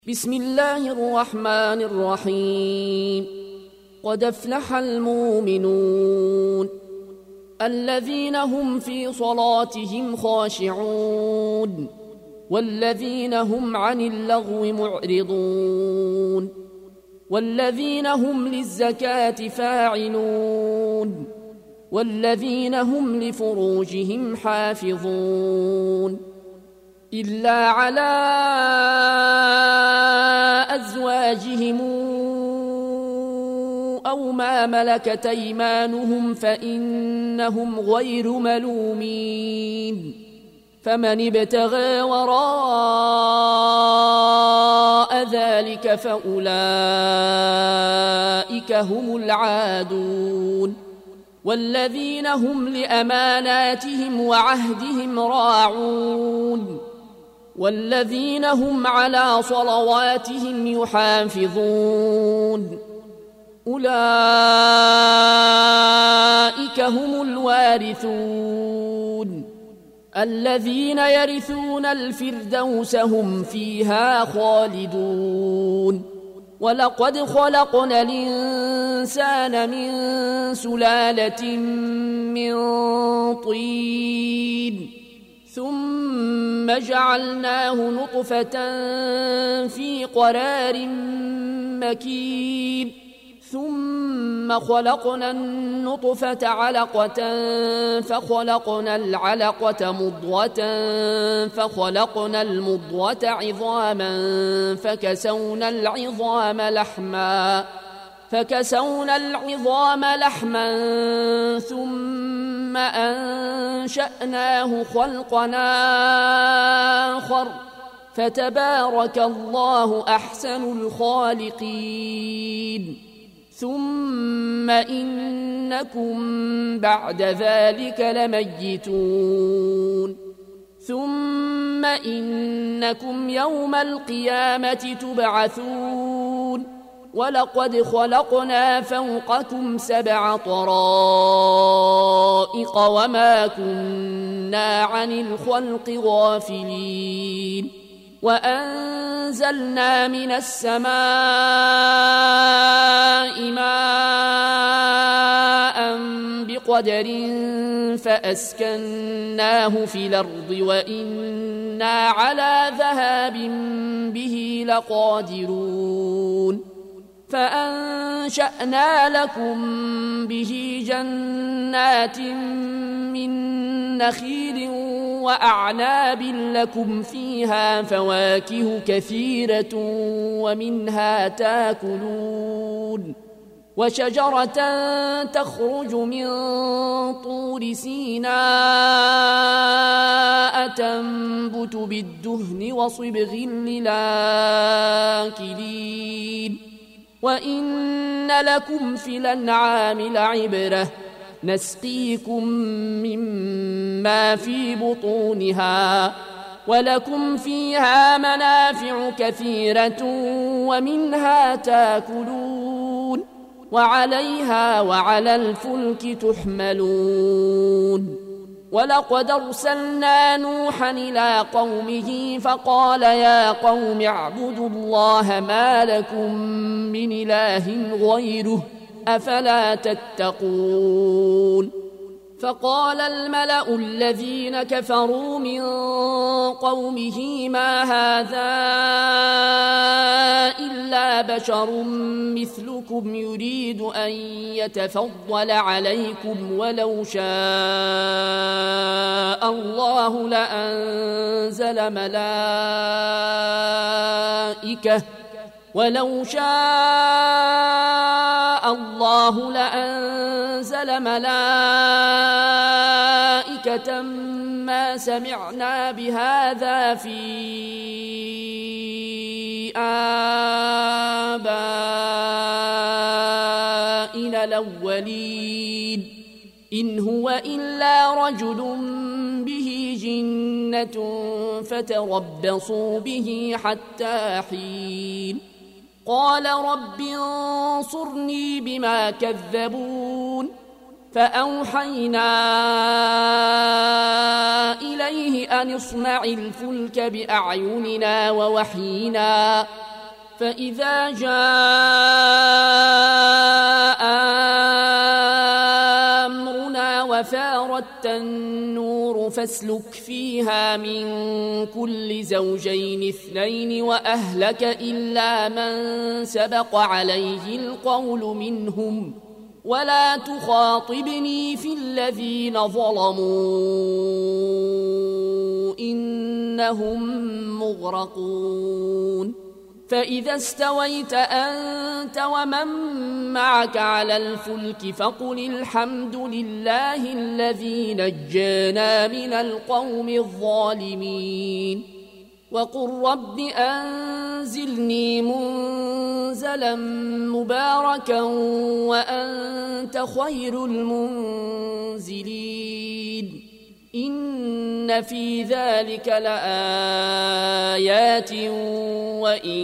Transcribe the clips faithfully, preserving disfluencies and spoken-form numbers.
بسم الله الرحمن الرحيم. قد افلح المؤمنون الذين هم في صلاتهم خاشعون والذين هم عن اللغو معرضون والذين هم للزكاة فاعلون والذين هم لفروجهم حافظون إلا على أزواجهم أو ما ملكت أيمانهم فإنهم غير ملومين فمن ابتغى وراء ذلك فأولئك هم العادون والذين هم لأماناتهم وعهدهم راعون والذين هم على صلواتهم يحافظون أولئك هم الوارثون الذين يرثون الفردوس هم فيها خالدون ولقد خلقنا الإنسان من سلالة من طين ثم جعلناه نطفة في قرار مكين ثم خلقنا النطفة علقة فخلقنا العلقة مضغة فخلقنا المضغة عظاما فكسونا العظام لحما فكسونا العظام لحما ثم أنشأناه خلقا آخر فتبارك الله أحسن الخالقين ثم إنكم بعد ذلك لميتون ثم إنكم يوم القيامة تبعثون ولقد خلقنا فوقكم سبع طرائق وما كنا عن الخلق غافلين وأنزلنا من السماء ماء بقدر فأسكناه في الأرض وإنا على ذهاب به لقادرون فأنشأنا لكم به جنات من نخيل وأعناب لكم فيها فواكه كثيرة ومنها تاكلون وشجرة تخرج من طور سيناء تنبت بالدهن وصبغ للآكلين وإن لكم في الأنعام لعبرة نسقيكم مما في بطونها ولكم فيها منافع كثيرة ومنها تاكلون وعليها وعلى الفلك تحملون ولقد أرسلنا نوحا إلى قومه فقال يا قوم اعبدوا الله ما لكم من إله غيره أفلا تتقون فقال الملأ الذين كفروا من قومه ما هذا إلا بشر مثلكم يريد أن يتفضل عليكم ولو شاء الله لأنزل ملائكة ولو شاء الله لأنزل ملائكة ما سمعنا بهذا في آبائنا الأولين إن هو إلا رجل به جنة فتربصوا به حتى حين قال رب انصرني بما كذبون فأوحينا إليه أن اصنع الفلك بأعيننا ووحينا فإذا جاء أمرنا وفارت النور فاسلك فيها من كل زوجين اثنين وأهلك إلا من سبق عليه القول منهم ولا تخاطبني في الذين ظلموا إنهم مغرقون فإذا استويت أنت ومن معك على الفلك فقل الحمد لله الذي نجانا من القوم الظالمين وقل رب أنزلني منزلا مباركا وأنت خير المنزلين إن في ذلك لآيات وإن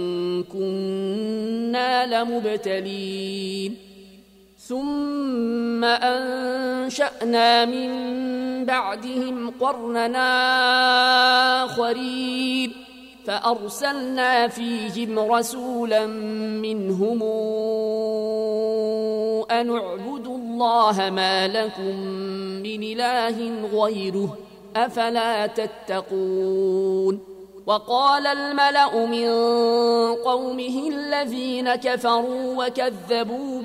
كنا لمبتلين ثم أنشأنا من بعدهم قرننا آخرين فأرسلنا فيهم رسولا منهم أن اعبدوا الله ما لكم من إله غيره أفلا تتقون وقال الملأ من قومه الذين كفروا وكذبوا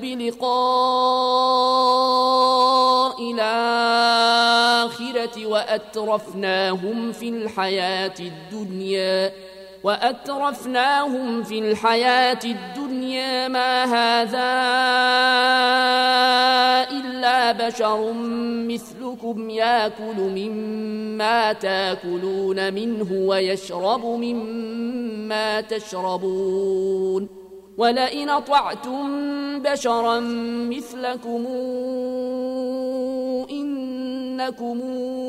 بلقاء الآخرة وأترفناهم في الحياة الدنيا وأترفناهم في الحياة الدنيا ما هذا إلا بشر مثلكم يأكل مما تأكلون منه ويشرب مما تشربون ولئن أطعتم بشرا مثلكم إنكم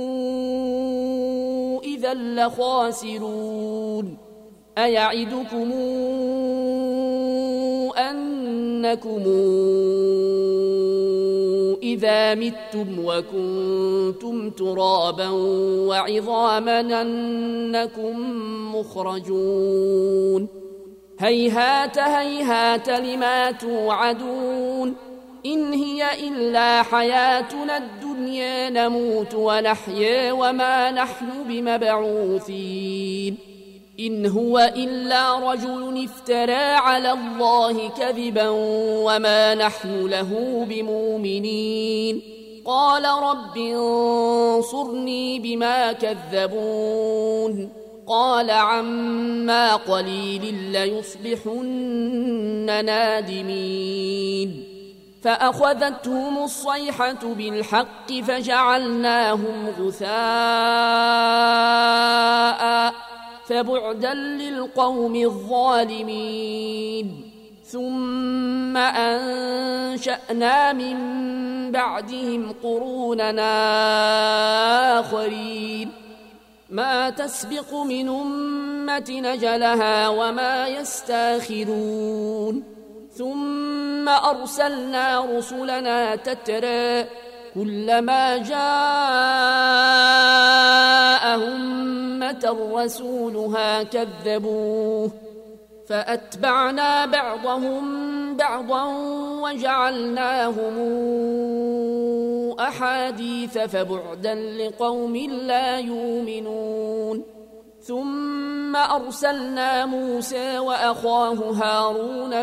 إذا لخاسرون أيعدكم أنكم إذا متم وكنتم ترابا وعظاما أنكم مخرجون هيهات هيهات لما توعدون إن هي إلا حياتنا الدنيا نموت ونحيا وما نحن بمبعوثين إن هو إلا رجل افترى على الله كذبا وما نحن له بمؤمنين قال رب انصرني بما كذبون قال عما قليل ليصبحن نادمين فأخذتهم الصيحة بالحق فجعلناهم غثاء فبعدا للقوم الظالمين ثم أنشأنا من بعدهم قروننا آخرين ما تسبق من أمة نجلها وما يستاخرون ثم أرسلنا رسلنا تترى كلما جاء أمة رسولها كذبوه فأتبعنا بعضهم بعضا وجعلناهم أحاديث فبعدا لقوم لا يؤمنون ثم أرسلنا موسى وأخاه هارون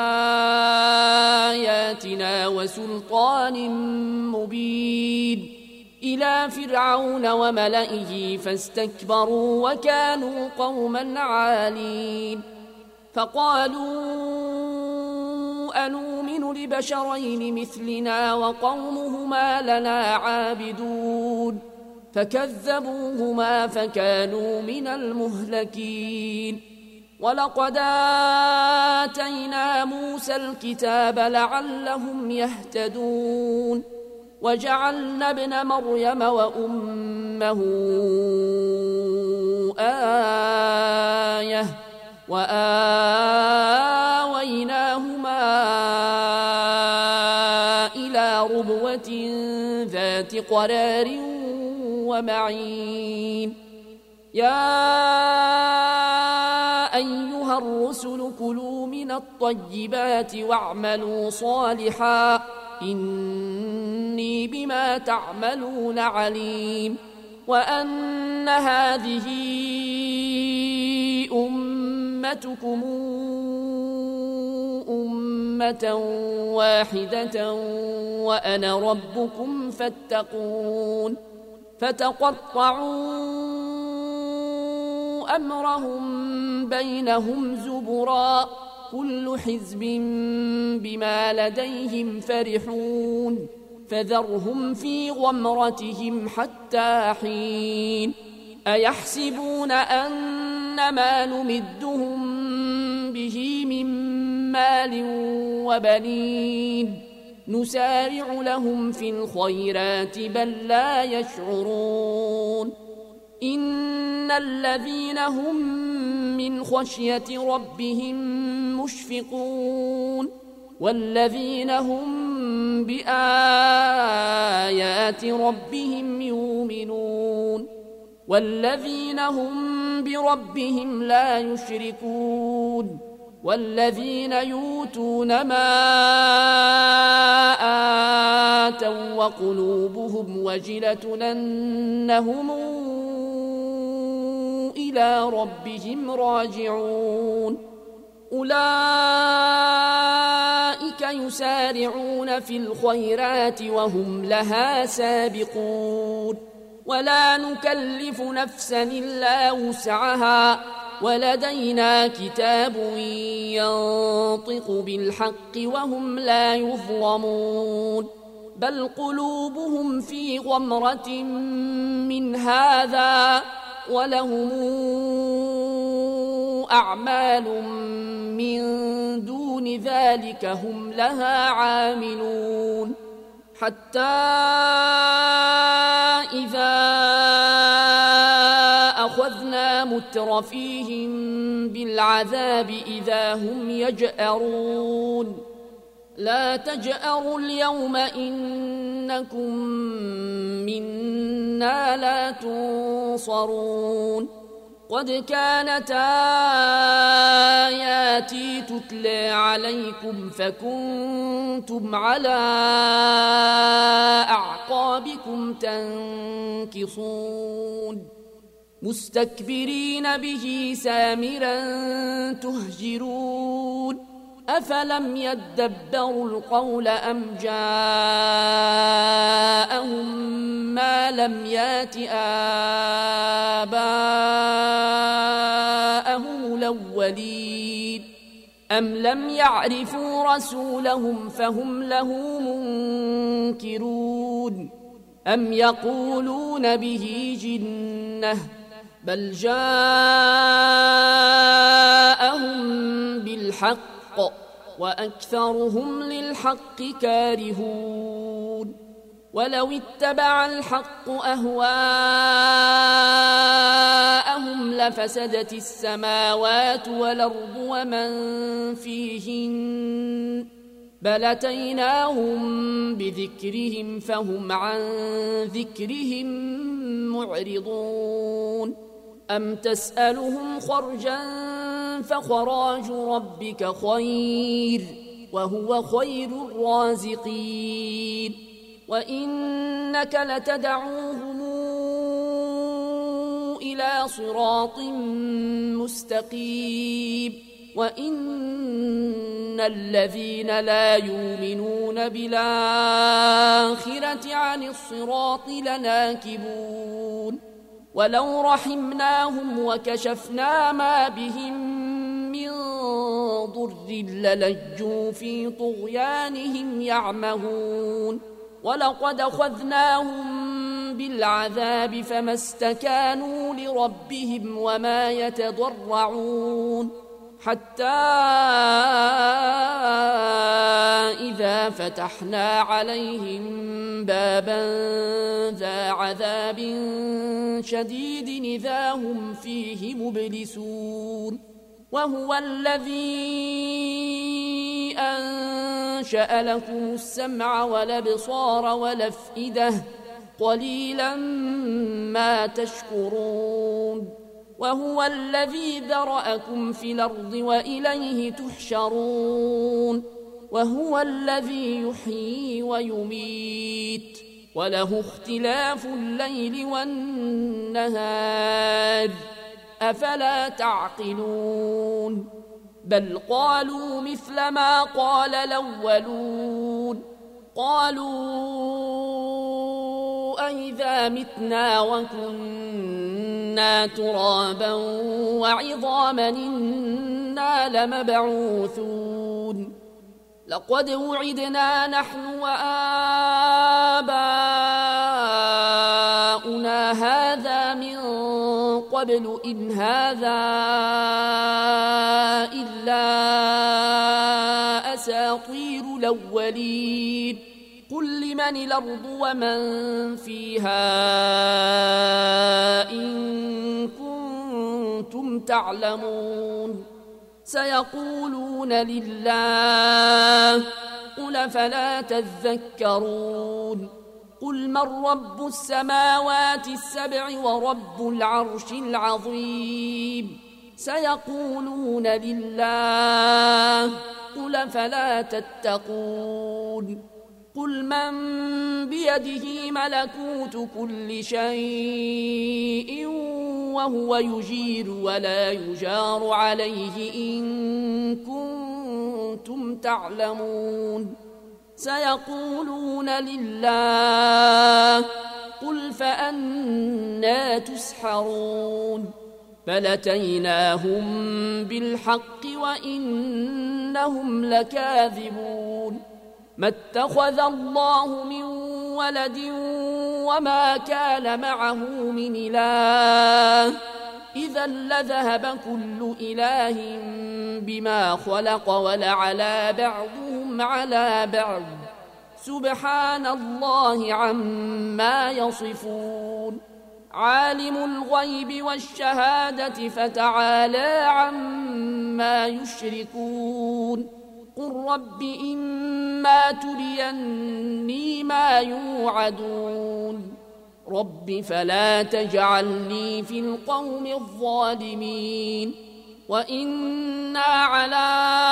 بآياتنا وسلطان مبين إلى فرعون وملئه فاستكبروا وكانوا قوما عالين فقالوا أنؤمن لبشرين مثلنا وقومهما لنا عابدون فكذبوهما فكانوا من المهلكين ولقد آتينا موسى الكتاب لعلهم يهتدون وجعلنا ابن مريم وأمه آية وآويناهما إلى ربوة ذات قرار ومعين يا أيها الرسل الرسل كلوا من الطيبات واعملوا صالحا إني بما تعملون عليم وأن هذه أمتكم أمة واحدة وأنا ربكم فاتقون فتقطعوا أمرهم بينهم زبرا كل حزب بما لديهم فرحون فذرهم في غمرتهم حتى حين أيحسبون أن ما نمدهم به من مال وبنين نسارع لهم في الخيرات بل لا يشعرون إن الذين هم من خشية ربهم مشفقون والذين هم بآيات ربهم يؤمنون والذين هم بربهم لا يشركون والذين يؤتون ما آتوا وقلوبهم وجلة أنهم إلى ربهم راجعون أولئك يسارعون في الخيرات وهم لها سابقون ولا نكلف نفسا إلا وسعها ولدينا كتاب ينطق بالحق وهم لا يظلمون بل قلوبهم في غمرة من هذا ولهم أعمال من دون ذلك هم لها عاملون حتى إذا أخذنا مترفيهم بالعذاب إذا هم يجأرون لا تجأروا اليوم إنكم منا لا تنصرون قد كانت آياتي تتلى عليكم فكنتم على أعقابكم تنكصون مستكبرين به سامرا تهجرون أفلم يدبروا القول أم جاءهم ما لم يات آباءهم الأولين أم لم يعرفوا رسولهم فهم له منكرون أم يقولون به جنة بل جاءهم بالحق وأكثرهم للحق كارهون ولو اتبع الحق أهواءهم لفسدت السماوات والأرض ومن فيهن بل أتيناهم بذكرهم فهم عن ذكرهم معرضون أم تسألهم خرجا فخراج ربك خير وهو خير الرازقين وإنك لتدعوهم إلى صراط مستقيم وإن الذين لا يؤمنون بالآخرة عن الصراط لناكبون ولو رحمناهم وكشفنا ما بهم من ضر للجوا في طغيانهم يعمهون ولقد أخذناهم بالعذاب فما استكانوا لربهم وما يتضرعون حتى إذا فتحنا عليهم بابا ذا عذاب شديد إذا هم فيه مبلسون وهو الذي أنشأ لكم السمع والأبصار والأفئدة قليلا ما تشكرون وهو الذي ذرأكم في الأرض وإليه تحشرون وهو الذي يحيي ويميت وله اختلاف الليل والنهار أفلا تعقلون بل قالوا مثل ما قال الأولون قالوا أئذا متنا وكنا ترابا وعظاما إنا لمبعوثون لقد وعدنا نحن وآباؤنا هذا من قبل إن هذا إلا أساطير الأولين قل لمن الأرض ومن فيها إن كنتم تعلمون سيقولون لله قل فلا تذكرون قل من رب السماوات السبع ورب العرش العظيم سيقولون لله قل فلا تتقون قل من بيده ملكوت كل شيء وهو يجير ولا يجار عليه إن كنتم تعلمون سيقولون لله قل فأنى تسحرون بل أتيناهم بالحق وإنهم لكاذبون ما اتخذ الله من ولد وما كان معه من إله إذا لذهب كل إله بما خلق ولعلى بعضهم على بعض سبحان الله عما يصفون عالم الغيب والشهادة فتعالى عما يشركون قل رب إما تريني ما يوعدون رب فلا تجعلني في القوم الظالمين وإنا على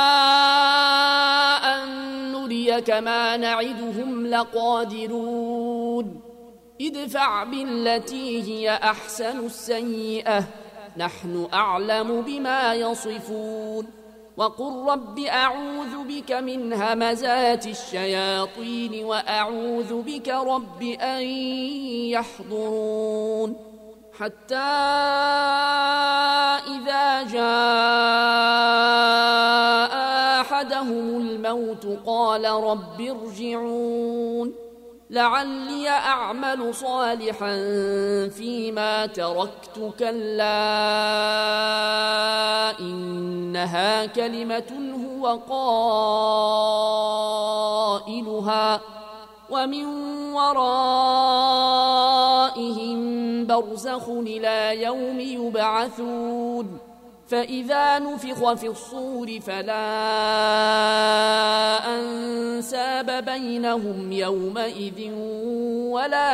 أن نريك ما نعدهم لقادرون ادفع بالتي هي أحسن السيئة نحن أعلم بما يصفون وقل رب أعوذ بك من همزات الشياطين وأعوذ بك رب أن يحضرون حتى إذا جاء أحدهم الموت قال رب ارجعون لعلي أعمل صالحا فيما تركت كلا إنها كلمة هو قائلها ومن ورائهم برزخ إلى يوم يبعثون فإذا نفخ في الصور فلا أنساب بينهم يومئذ ولا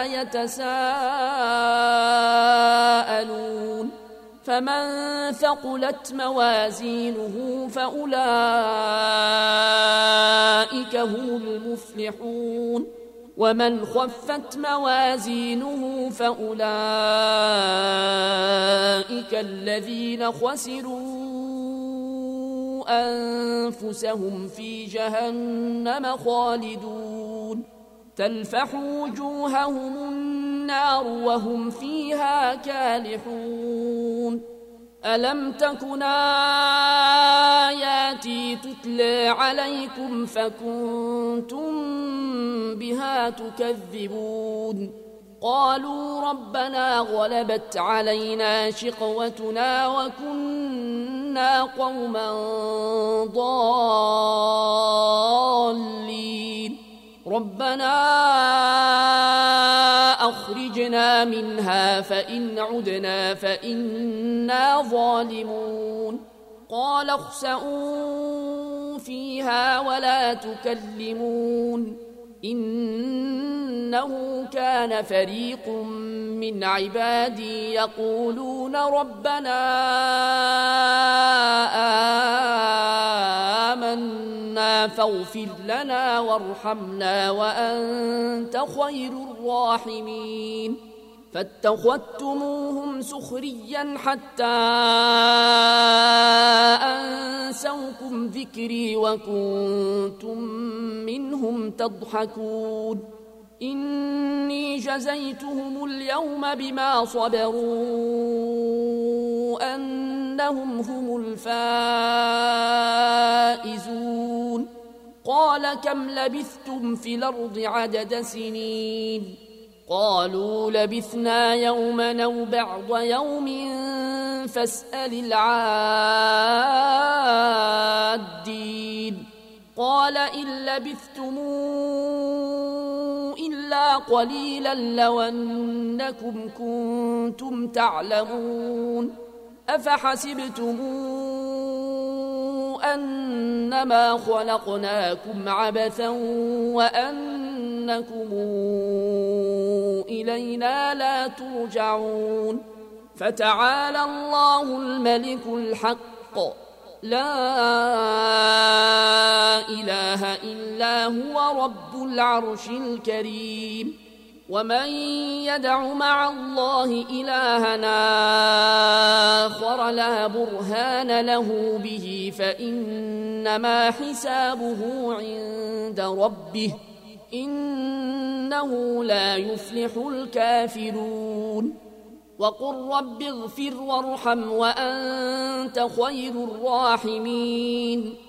يتساءلون فمن ثقلت موازينه فأولئك هم المفلحون ومن خفت موازينه فأولئك الذين خسروا أنفسهم في جهنم خالدون تلفح وجوههم النار وهم فيها كالحون ألم تكن آياتي تتلى عليكم فكنتم بها تكذبون قالوا ربنا غلبت علينا شقوتنا وكنا قوما ضالين ربنا أخرجنا منها فإن عدنا فإنا ظالمون قال اخسئوا فيها ولا تكلمون إنه كان فريق من عبادي يقولون ربنا آمنا فاغفر لنا وارحمنا وأنت خير الراحمين فاتخذتموهم سخريا حتى أنسوكم ذكري وكنتم منهم تضحكون إني جزيتهم اليوم بما صبروا أنهم هم الفائزون قال كم لبثتم في الأرض عدد سنين قالوا لبثنا يوما أو بعض يوم فاسأل العادين قال إن لبثتم إلا قليلا لو أنكم كنتم تعلمون أفحسبتم أنما خلقناكم عبثا وأنكم إلينا لا ترجعون فتعالى الله الملك الحق لا إله إلا هو رب العرش الكريم ومن يدع مع الله إلهنا آخر لا برهان له به فإنما حسابه عند ربه إنه لا يفلح الكافرون وقل رب اغفر وارحم وأنت خير الراحمين